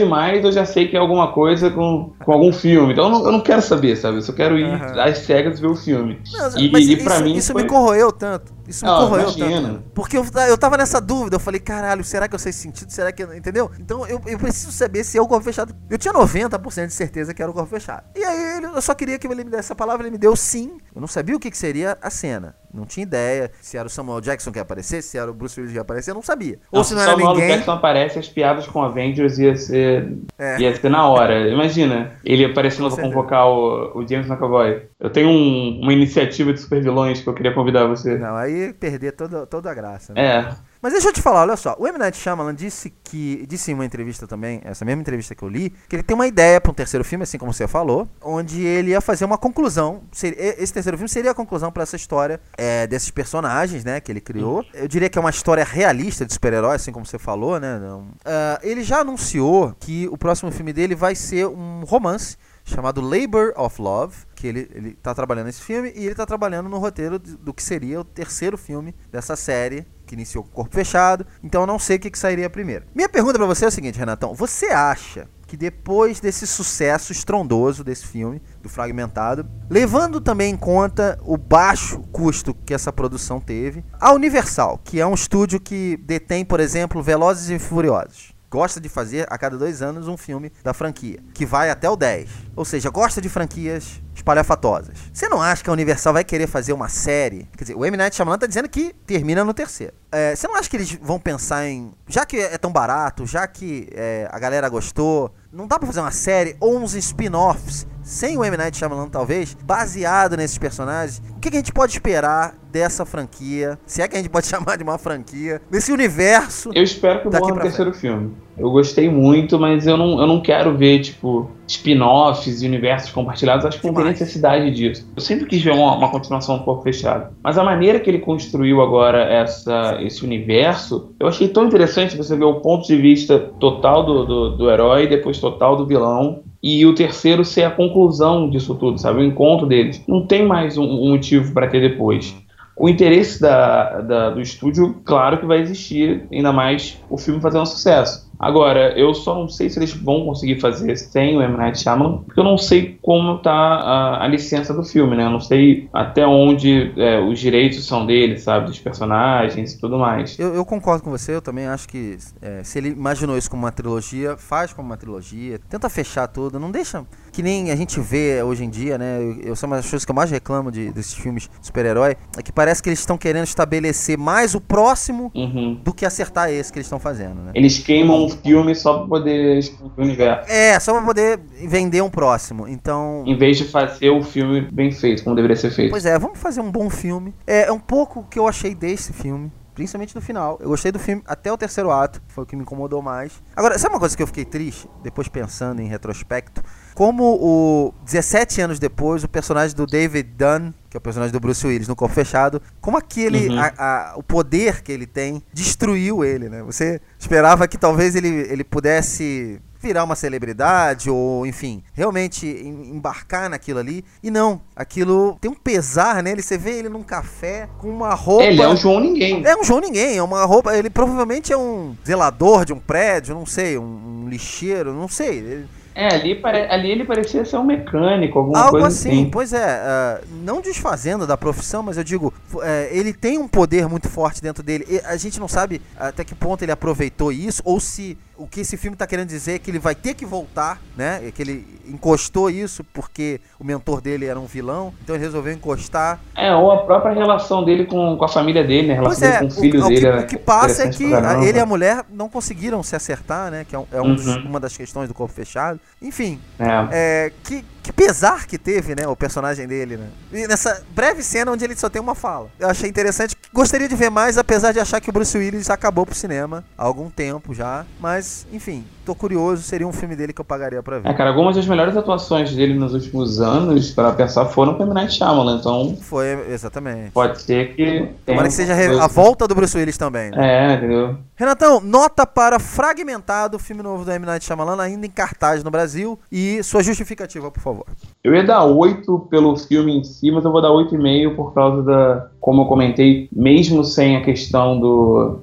depois eu já sei que é alguma coisa com, com algum filme. Então eu não, eu não quero saber, sabe? Eu só quero ir uhum. às cegas ver o filme. Não, e mas e isso, pra mim isso foi... me corroeu tanto. Isso me não, corroeu imagina. tanto. Porque eu, eu tava nessa dúvida. Eu falei, caralho, será que eu sei sentido? Será que eu... Entendeu? Então eu, eu preciso saber se é o corpo fechado. Eu tinha noventa por cento de certeza que era o corpo fechado. E aí eu só queria que ele me desse essa palavra. Ele me deu sim. Eu não sabia o que, que seria a cena. Não tinha ideia se era o Samuel Jackson que ia aparecer, se era o Bruce Willis que ia aparecer, eu não sabia. Ou não, se não era Samuel ninguém. Se o Jackson aparece, as piadas com Avengers ia ser, é. ia ser na hora. Imagina, ele aparecendo pra convocar o, o James McAvoy. Eu tenho um, uma iniciativa de super vilões que eu queria convidar você. Não, aí perder toda, toda a graça. Né? É. Mas deixa eu te falar, olha só, o M. Night Shyamalan disse que, disse em uma entrevista também, essa mesma entrevista que eu li, que ele tem uma ideia para um terceiro filme, assim como você falou, onde ele ia fazer uma conclusão, seria, esse terceiro filme seria a conclusão para essa história é, desses personagens, né, que ele criou. Eu diria que é uma história realista de super-herói, assim como você falou, né. Não. Uh, ele já anunciou que o próximo filme dele vai ser um romance chamado Labor of Love, que ele, ele tá trabalhando nesse filme, e ele tá trabalhando no roteiro do, do que seria o terceiro filme dessa série, que iniciou com o Corpo Fechado, então eu não sei o que, que sairia primeiro. Minha pergunta pra você é o seguinte, Renatão, você acha que depois desse sucesso estrondoso desse filme, do Fragmentado, levando também em conta o baixo custo que essa produção teve, a Universal, que é um estúdio que detém, por exemplo, Velozes e Furiosos, gosta de fazer a cada dois anos um filme da franquia, que vai até o dez. Ou seja, gosta de franquias espalhafatosas. Você não acha que a Universal vai querer fazer uma série? Quer dizer, o M. Night Shyamalan tá dizendo que termina no terceiro. É, você não acha que eles vão pensar em... Já que é tão barato, já que é, a galera gostou, não dá pra fazer uma série ou uns spin-offs, sem o M. Night Shyamalan talvez, baseado nesses personagens? O que, que a gente pode esperar dessa franquia? Se é que a gente pode chamar de uma franquia, desse universo. Eu espero que morra no terceiro filme. Eu gostei muito, mas eu não, eu não quero ver, tipo, spin-offs e universos compartilhados. Acho que não tem necessidade disso. Eu sempre quis ver uma, uma continuação um pouco fechada. Mas a maneira que ele construiu agora essa, esse universo, eu achei tão interessante você ver o ponto de vista total do, do, do herói, depois total do vilão. E o terceiro ser a conclusão disso tudo, sabe? O encontro deles. Não tem mais um, um motivo para ter depois. O interesse da, da, do estúdio, claro que vai existir, ainda mais o filme fazer um sucesso. Agora, eu só não sei se eles vão conseguir fazer sem o M. Night Shyamalan, porque eu não sei como tá a, a licença do filme, né? Eu não sei até onde é, os direitos são dele, sabe? Dos personagens e tudo mais. Eu, eu concordo com você, eu também acho que é, se ele imaginou isso como uma trilogia, faz como uma trilogia, tenta fechar tudo, não deixa... Que nem a gente vê hoje em dia, né? Eu, eu sou uma das coisas que eu mais reclamo de, desses filmes de super-herói, é que parece que eles estão querendo estabelecer mais o próximo uhum. do que acertar esse que eles estão fazendo, né? Eles queimam um filme só pra poder explodir o universo. É, só pra poder vender um próximo, então... Em vez de fazer o filme bem feito, como deveria ser feito. Pois é, vamos fazer um bom filme. É, é um pouco o que eu achei desse filme. Principalmente no final. Eu gostei do filme até o terceiro ato, que foi o que me incomodou mais. Agora, sabe uma coisa que eu fiquei triste, depois pensando em retrospecto? Como o dezessete anos depois, o personagem do David Dunn, que é o personagem do Bruce Willis no Corpo Fechado, como aquele, uhum. a, a, o poder que ele tem destruiu ele, né? Você esperava que talvez ele, ele pudesse... virar uma celebridade ou, enfim, realmente embarcar naquilo ali. E não, aquilo tem um pesar nele. Você vê ele num café com uma roupa... Ele é um João Ninguém. É um João Ninguém, é uma roupa... Ele provavelmente é um zelador de um prédio, não sei, um, um lixeiro, não sei. Ele... É, ali, pare... ali ele parecia ser um mecânico, alguma Algo coisa assim. assim. Pois é, uh, não desfazendo da profissão, mas eu digo, uh, ele tem um poder muito forte dentro dele. E a gente não sabe até que ponto ele aproveitou isso, ou se o que esse filme tá querendo dizer é que ele vai ter que voltar, né? Que ele encostou isso porque o mentor dele era um vilão, então ele resolveu encostar. É, ou a própria relação dele com, com a família dele, né? A relação pois é, dele com o filho o, dele. O que, o que passa é que a, ele e a mulher não conseguiram se acertar, né? Que é, um, é um dos, uhum. uma das questões do Corpo Fechado. Enfim, é. É, que, que pesar que teve, né? O personagem dele, né? E nessa breve cena onde ele só tem uma fala. Eu achei interessante. Gostaria de ver mais, apesar de achar que o Bruce Willis acabou pro cinema há algum tempo já. Mas, enfim, tô curioso. Seria um filme dele que eu pagaria pra ver. É, cara, algumas das melhores atuações dele nos últimos anos, pra pensar, foram com o M. Night Shyamalan, então... Foi, exatamente. Pode ser que... Tomara que seja a volta do Bruce Willis também, né? É, entendeu? Renatão, nota para Fragmentado, filme novo do M. Night Shyamalan, ainda em cartaz no Brasil. E sua justificativa, por favor. Eu ia dar oito pelo filme em si, mas eu vou dar oito e meio por causa da... Como eu comentei, mesmo sem a questão do...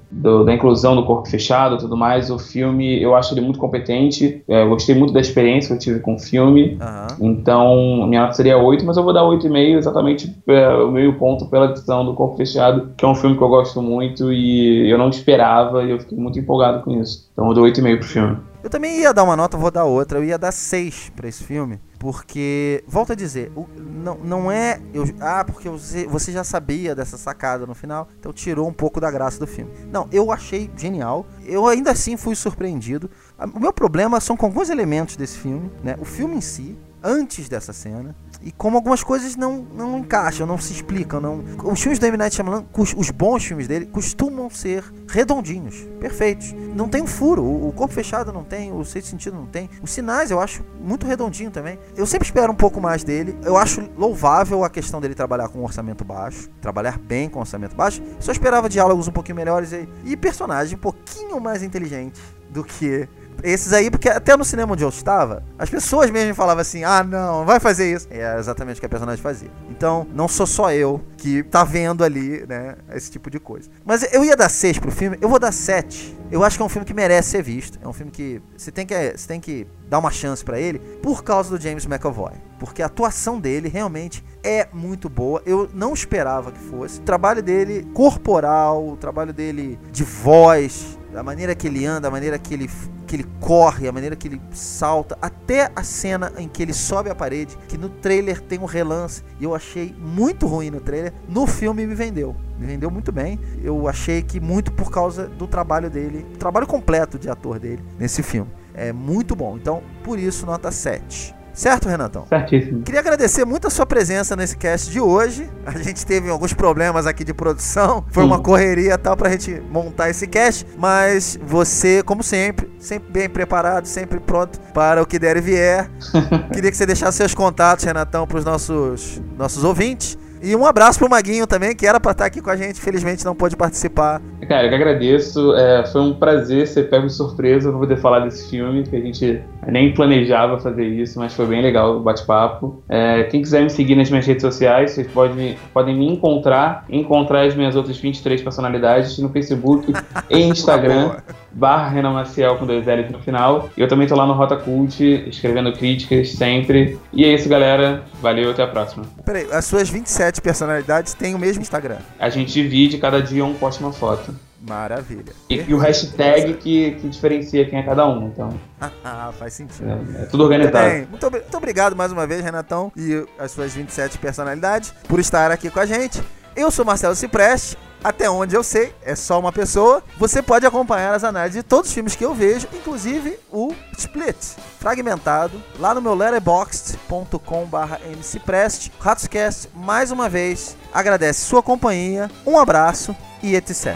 do, da inclusão do corpo fechado e tudo mais, o filme, eu acho ele muito competente, é, eu gostei muito da experiência que eu tive com o filme, uhum. Então minha nota seria oito, mas eu vou dar oito e meio exatamente é, o meio ponto pela edição do Corpo Fechado, que é um filme que eu gosto muito e eu não esperava e eu fiquei muito empolgado com isso. Então eu dou oito e meio pro filme. Eu também ia dar uma nota, vou dar outra. Eu ia dar seis pra esse filme. Porque, volto a dizer, o, não, não é... Eu, ah, porque você, você já sabia dessa sacada no final, então tirou um pouco da graça do filme. Não, eu achei genial. Eu ainda assim fui surpreendido. O meu problema são com alguns elementos desse filme, né? O filme em si, antes dessa cena, e como algumas coisas não, não encaixam, não se explicam. Não... Os filmes do M. Night Shyamalan, os bons filmes dele, costumam ser redondinhos, perfeitos. Não tem um furo, o Corpo Fechado não tem, o Sexto Sentido não tem. Os Sinais eu acho muito redondinho também. Eu sempre espero um pouco mais dele. Eu acho louvável a questão dele trabalhar com um orçamento baixo, trabalhar bem com um orçamento baixo. Só esperava diálogos um pouquinho melhores e, e personagens um pouquinho mais inteligentes do que... esses aí, porque até no cinema onde eu estava, as pessoas mesmo falavam assim, ah não, vai fazer isso. É exatamente o que a personagem fazia. Então, não sou só eu que tá vendo ali, né, esse tipo de coisa. Mas eu ia dar seis pro filme, eu vou dar sete. Eu acho que é um filme que merece ser visto. É um filme que você tem que, você tem que dar uma chance pra ele por causa do James McAvoy. Porque a atuação dele realmente é muito boa. Eu não esperava que fosse. O trabalho dele corporal, o trabalho dele de voz, a maneira que ele anda, a maneira que ele, que ele corre, a maneira que ele salta, até a cena em que ele sobe a parede, que no trailer tem um relance, e eu achei muito ruim no trailer, no filme me vendeu. Me vendeu muito bem. Eu achei que muito por causa do trabalho dele, o trabalho completo de ator dele nesse filme. É muito bom. Então, por isso, nota sete. Certo, Renatão? Certíssimo. Queria agradecer muito a sua presença nesse cast de hoje. A gente teve alguns problemas aqui de produção. Foi Sim. uma correria tal pra gente montar esse cast. Mas você, como sempre, sempre bem preparado, sempre pronto para o que der e vier. Queria que você deixasse seus contatos, Renatão, pros nossos, nossos ouvintes. E um abraço pro Maguinho também, que era pra estar aqui com a gente, felizmente não pôde participar. Cara, eu que agradeço, é, foi um prazer ser pego de surpresa pra poder falar desse filme, que a gente nem planejava fazer isso, mas foi bem legal o bate-papo. É, quem quiser me seguir nas minhas redes sociais, vocês podem, podem me encontrar, encontrar as minhas outras vinte e três personalidades no Facebook e Instagram, barra Renan Maciel com dois L's no final. E eu também tô lá no Rota Cult, escrevendo críticas sempre. E é isso, galera. Valeu, até a próxima. Peraí, as suas vinte e sete personalidades têm o mesmo Instagram? A gente divide, cada dia um posta uma foto. Maravilha. E, e o hashtag que, que diferencia quem é cada um, então. Ah, faz sentido. É, é tudo organizado. Muito, bem. muito, muito obrigado mais uma vez, Renatão, e as suas vinte e sete personalidades, por estar aqui com a gente. Eu sou Marcelo Cipreste. Até onde eu sei, é só uma pessoa. Você pode acompanhar as análises de todos os filmes que eu vejo, inclusive o Split, fragmentado, lá no meu letterboxd ponto com barra mcipreste. Ratscast, mais uma vez, agradece sua companhia, um abraço e etcétera.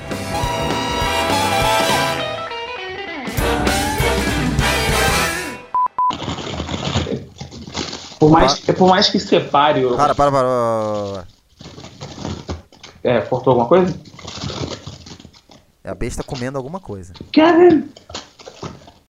Por mais, por mais que separe... O... Para, para, para, para. É, cortou alguma coisa? É a besta comendo alguma coisa. Kevin!